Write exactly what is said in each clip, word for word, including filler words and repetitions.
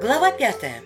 Глава пятая.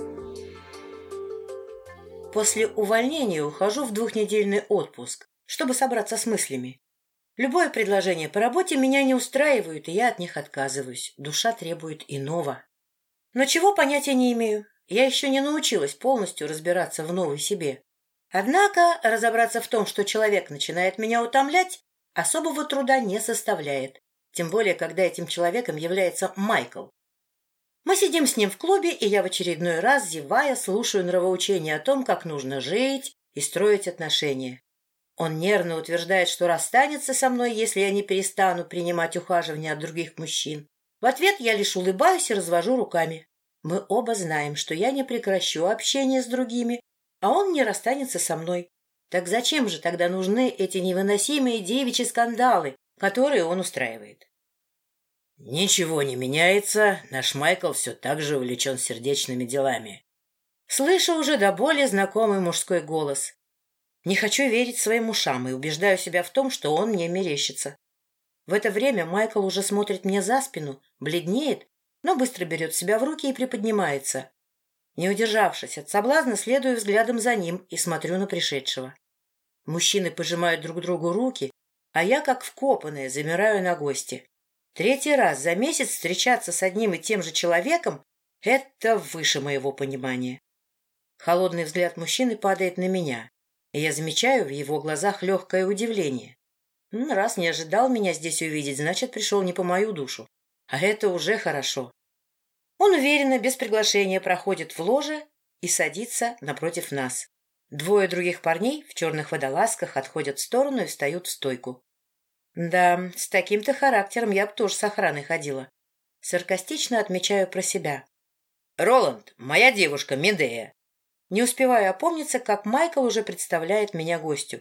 После увольнения ухожу в двухнедельный отпуск, чтобы собраться с мыслями. Любое предложение по работе меня не устраивает, и я от них отказываюсь. Душа требует иного. Но чего, понятия не имею. Я еще не научилась полностью разбираться в новой себе. Однако разобраться в том, что человек начинает меня утомлять, особого труда не составляет. Тем более, когда этим человеком является Майкл. Мы сидим с ним в клубе, и я в очередной раз, зевая, слушаю нравоучения о том, как нужно жить и строить отношения. Он нервно утверждает, что расстанется со мной, если я не перестану принимать ухаживание от других мужчин. В ответ я лишь улыбаюсь и развожу руками. Мы оба знаем, что я не прекращу общение с другими, а он не расстанется со мной. Так зачем же тогда нужны эти невыносимые девичьи скандалы, которые он устраивает? Ничего не меняется, наш Майкл все так же увлечен сердечными делами. Слышу уже до боли знакомый мужской голос. Не хочу верить своим ушам и убеждаю себя в том, что он мне мерещится. В это время Майкл уже смотрит мне за спину, бледнеет, но быстро берет себя в руки и приподнимается. Не удержавшись от соблазна, следую взглядом за ним и смотрю на пришедшего. Мужчины пожимают друг другу руки, а я, как вкопанная, замираю на гости. Третий раз за месяц встречаться с одним и тем же человеком — это выше моего понимания. Холодный взгляд мужчины падает на меня, и я замечаю в его глазах легкое удивление. Раз не ожидал меня здесь увидеть, значит, пришел не по мою душу. А это уже хорошо. Он уверенно, без приглашения, проходит в ложе и садится напротив нас. Двое других парней в черных водолазках отходят в сторону и встают в стойку. Да, с таким-то характером я бы тоже с охраной ходила. Саркастично отмечаю про себя. Роланд, моя девушка Медея. Не успеваю опомниться, как Майкл уже представляет меня гостю.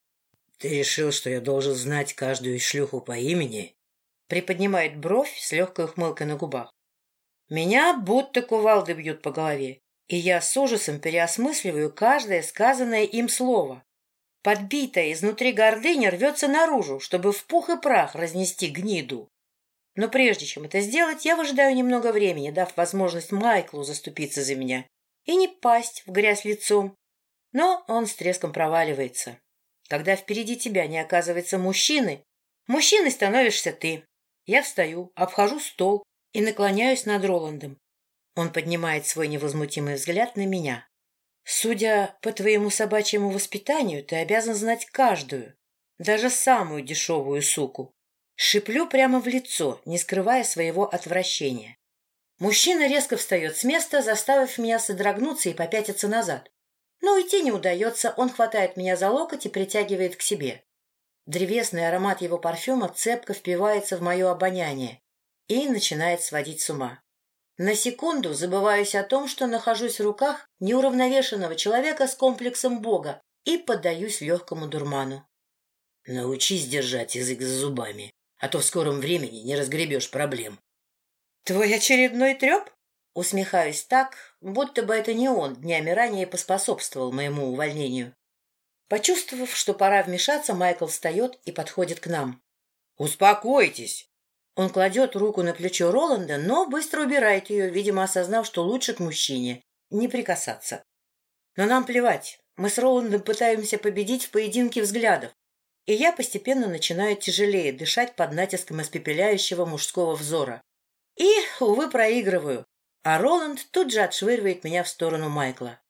Ты решил, что я должен знать каждую шлюху по имени? Приподнимает бровь с легкой ухмылкой на губах. Меня будто кувалды бьют по голове, и я с ужасом переосмысливаю каждое сказанное им слово. Подбитая изнутри гордыня рвется наружу, чтобы в пух и прах разнести гниду. Но прежде чем это сделать, я выжидаю немного времени, дав возможность Майклу заступиться за меня и не пасть в грязь лицом. Но он с треском проваливается. Когда впереди тебя не оказывается мужчины, мужчиной становишься ты. Я встаю, обхожу стол и наклоняюсь над Роландом. Он поднимает свой невозмутимый взгляд на меня. Судя по твоему собачьему воспитанию, ты обязан знать каждую, даже самую дешевую суку. Шиплю прямо в лицо, не скрывая своего отвращения. Мужчина резко встает с места, заставив меня содрогнуться и попятиться назад. Но уйти не удается, он хватает меня за локоть и притягивает к себе. Древесный аромат его парфюма цепко впивается в мое обоняние и начинает сводить с ума. На секунду забываюсь о том, что нахожусь в руках неуравновешенного человека с комплексом Бога и поддаюсь легкому дурману. Научись держать язык за зубами, а то в скором времени не разгребешь проблем. Твой очередной треп? Усмехаюсь так, будто бы это не он днями ранее поспособствовал моему увольнению. Почувствовав, что пора вмешаться, Майкл встает и подходит к нам. Успокойтесь! Он кладет руку на плечо Роланда, но быстро убирает ее, видимо, осознав, что лучше к мужчине не прикасаться. Но нам плевать. Мы с Роландом пытаемся победить в поединке взглядов, и я постепенно начинаю тяжелее дышать под натиском испепеляющего мужского взора. И, увы, проигрываю, а Роланд тут же отшвыривает меня в сторону Майкла.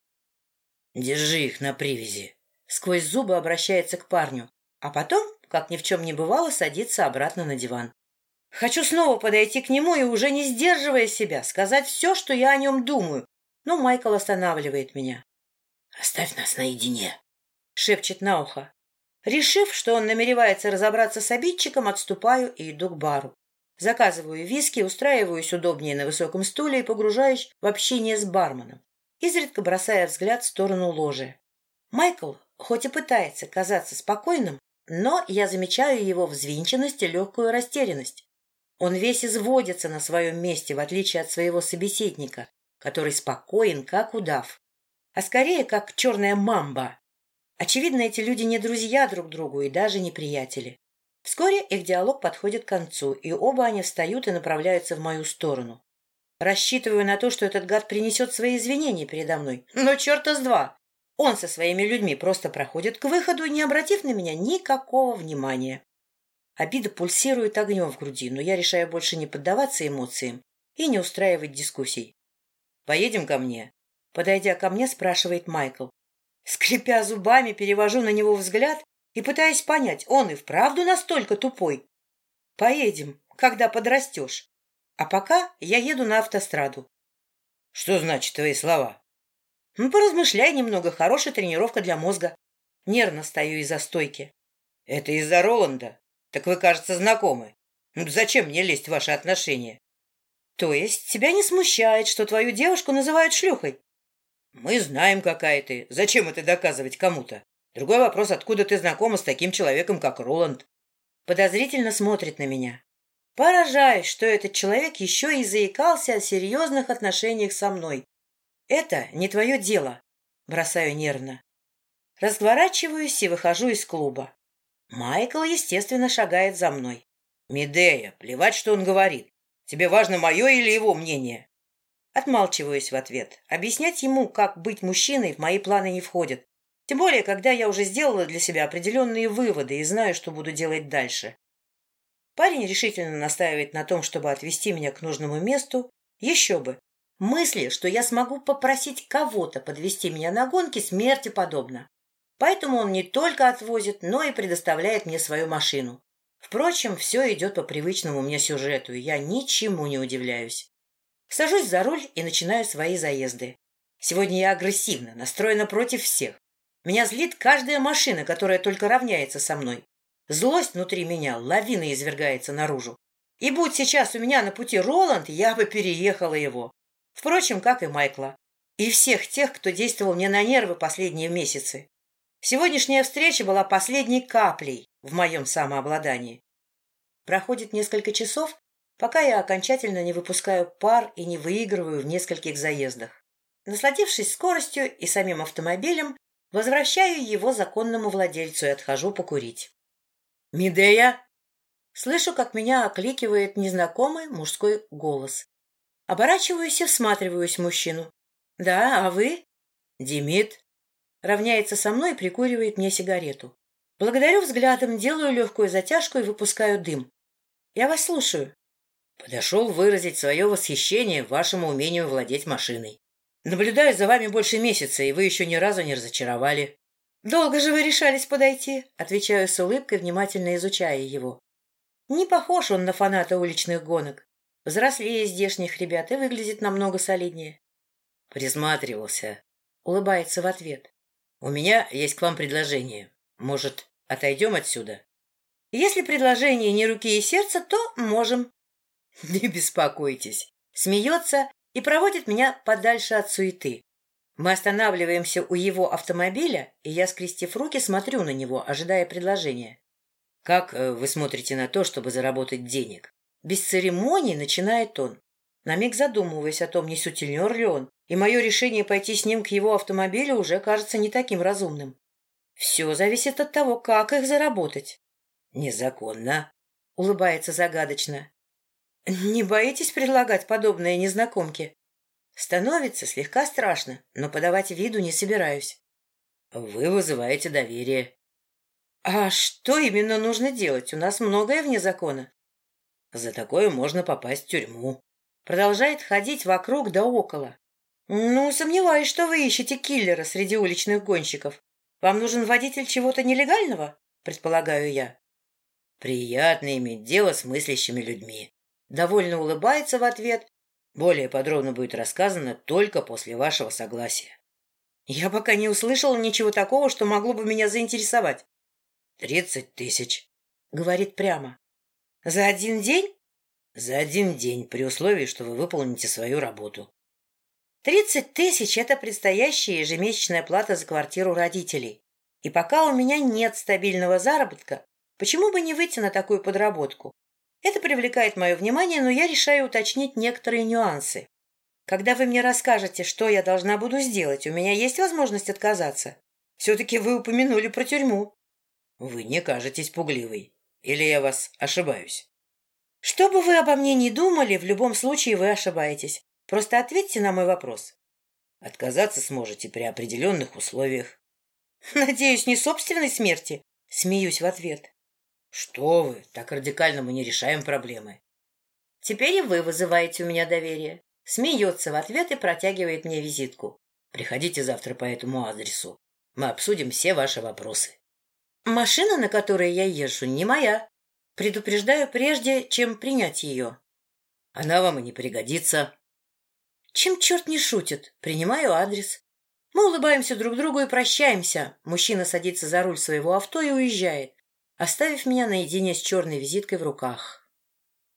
«Держи их на привязи!» Сквозь зубы обращается к парню, а потом, как ни в чем не бывало, садится обратно на диван. Хочу снова подойти к нему и, уже не сдерживая себя, сказать все, что я о нем думаю, но Майкл останавливает меня. «Оставь нас наедине», — шепчет на ухо. Решив, что он намеревается разобраться с обидчиком, отступаю и иду к бару. Заказываю виски, устраиваюсь удобнее на высоком стуле и погружаюсь в общение с барменом, изредка бросая взгляд в сторону ложи. Майкл, хоть и пытается казаться спокойным, но я замечаю его взвинченность и легкую растерянность. Он весь изводится на своем месте, в отличие от своего собеседника, который спокоен, как удав, а скорее, как черная мамба. Очевидно, эти люди не друзья друг другу и даже не приятели. Вскоре их диалог подходит к концу, и оба они встают и направляются в мою сторону. Рассчитываю на то, что этот гад принесет свои извинения передо мной. Но черта с два! Он со своими людьми просто проходит к выходу, не обратив на меня никакого внимания. Обида пульсирует огнем в груди, но я решаю больше не поддаваться эмоциям и не устраивать дискуссий. «Поедем ко мне?» Подойдя ко мне, спрашивает Майкл. Скрипя зубами, перевожу на него взгляд и пытаюсь понять, он и вправду настолько тупой. «Поедем, когда подрастешь. А пока я еду на автостраду». «Что значит твои слова?» «Ну, поразмышляй немного, хорошая тренировка для мозга». Нервно стою из-за стойки. «Это из-за Роланда? Так вы, кажется, знакомы. Ну, зачем мне лезть в ваши отношения?» «То есть тебя не смущает, что твою девушку называют шлюхой?» «Мы знаем, какая ты. Зачем это доказывать кому-то? Другой вопрос, откуда ты знакома с таким человеком, как Роланд?» Подозрительно смотрит на меня. Поражаюсь, что этот человек еще и заикался о серьезных отношениях со мной. «Это не твое дело», — бросаю нервно. Разворачиваюсь и выхожу из клуба. Майкл, естественно, шагает за мной. «Медея, плевать, что он говорит. Тебе важно мое или его мнение?» Отмалчиваюсь в ответ. Объяснять ему, как быть мужчиной, в мои планы не входит. Тем более, когда я уже сделала для себя определенные выводы и знаю, что буду делать дальше. Парень решительно настаивает на том, чтобы отвезти меня к нужному месту. Еще бы. Мысли, что я смогу попросить кого-то подвезти меня на гонки, смерти подобно. Поэтому он не только отвозит, но и предоставляет мне свою машину. Впрочем, все идет по привычному мне сюжету, и я ничему не удивляюсь. Сажусь за руль и начинаю свои заезды. Сегодня я агрессивна, настроена против всех. Меня злит каждая машина, которая только равняется со мной. Злость внутри меня лавиной извергается наружу. И будь сейчас у меня на пути Роланд, я бы переехала его. Впрочем, как и Майкла. И всех тех, кто действовал мне на нервы последние месяцы. Сегодняшняя встреча была последней каплей в моем самообладании. Проходит несколько часов, пока я окончательно не выпускаю пар и не выигрываю в нескольких заездах. Насладившись скоростью и самим автомобилем, возвращаю его законному владельцу и отхожу покурить. «Медея?» Слышу, как меня окликивает незнакомый мужской голос. Оборачиваюсь и всматриваюсь в мужчину. «Да, а вы?» «Димит?» Равняется со мной и прикуривает мне сигарету. Благодарю взглядом, делаю легкую затяжку и выпускаю дым. «Я вас слушаю». «Подошел выразить свое восхищение вашему умению владеть машиной. Наблюдаю за вами больше месяца, и вы еще ни разу не разочаровали». «Долго же вы решались подойти?» Отвечаю с улыбкой, внимательно изучая его. Не похож он на фаната уличных гонок. Взрослее здешних ребят и выглядит намного солиднее. «Присматривался». Улыбается в ответ. «У меня есть к вам предложение. Может, отойдем отсюда?» «Если предложение не руки и сердца, то можем». «Не беспокойтесь». Смеется и проводит меня подальше от суеты. Мы останавливаемся у его автомобиля, и я, скрестив руки, смотрю на него, ожидая предложения. «Как вы смотрите на то, чтобы заработать денег?» Без церемоний начинает он. На миг задумываясь о том, не сутенер ли он, и мое решение пойти с ним к его автомобилю уже кажется не таким разумным. Все зависит от того, как их заработать. «Незаконно», — улыбается загадочно. «Не боитесь предлагать подобное незнакомке?» Становится слегка страшно, но подавать виду не собираюсь. «Вы вызываете доверие». «А что именно нужно делать? У нас многое вне закона». «За такое можно попасть в тюрьму». Продолжает ходить вокруг да около. «Ну, сомневаюсь, что вы ищете киллера среди уличных гонщиков. Вам нужен водитель чего-то нелегального?» Предполагаю я. «Приятно иметь дело с мыслящими людьми». Довольно улыбается в ответ. «Более подробно будет рассказано только после вашего согласия». Я пока не услышала ничего такого, что могло бы меня заинтересовать. «Тридцать тысяч», — говорит прямо. «За один день?» «За один день, при условии, что вы выполните свою работу». «Тридцать тысяч — это предстоящая ежемесячная плата за квартиру родителей. И пока у меня нет стабильного заработка, почему бы не выйти на такую подработку? Это привлекает мое внимание, но я решаю уточнить некоторые нюансы. Когда вы мне расскажете, что я должна буду сделать, у меня есть возможность отказаться? Все-таки вы упомянули про тюрьму». «Вы не кажетесь пугливой. Или я вас ошибаюсь?» «Что бы вы обо мне ни думали, в любом случае вы ошибаетесь. Просто ответьте на мой вопрос. Отказаться сможете при определенных условиях. Надеюсь, не собственной смерти? Смеюсь в ответ. Что вы, так радикально мы не решаем проблемы. Теперь и вы вызываете у меня доверие. Смеется в ответ и протягивает мне визитку. Приходите завтра по этому адресу. Мы обсудим все ваши вопросы. Машина, на которой я езжу, не моя. Предупреждаю прежде, чем принять ее. Она вам и не пригодится. Чем черт не шутит? Принимаю адрес. Мы улыбаемся друг другу и прощаемся. Мужчина садится за руль своего авто и уезжает, оставив меня наедине с черной визиткой в руках.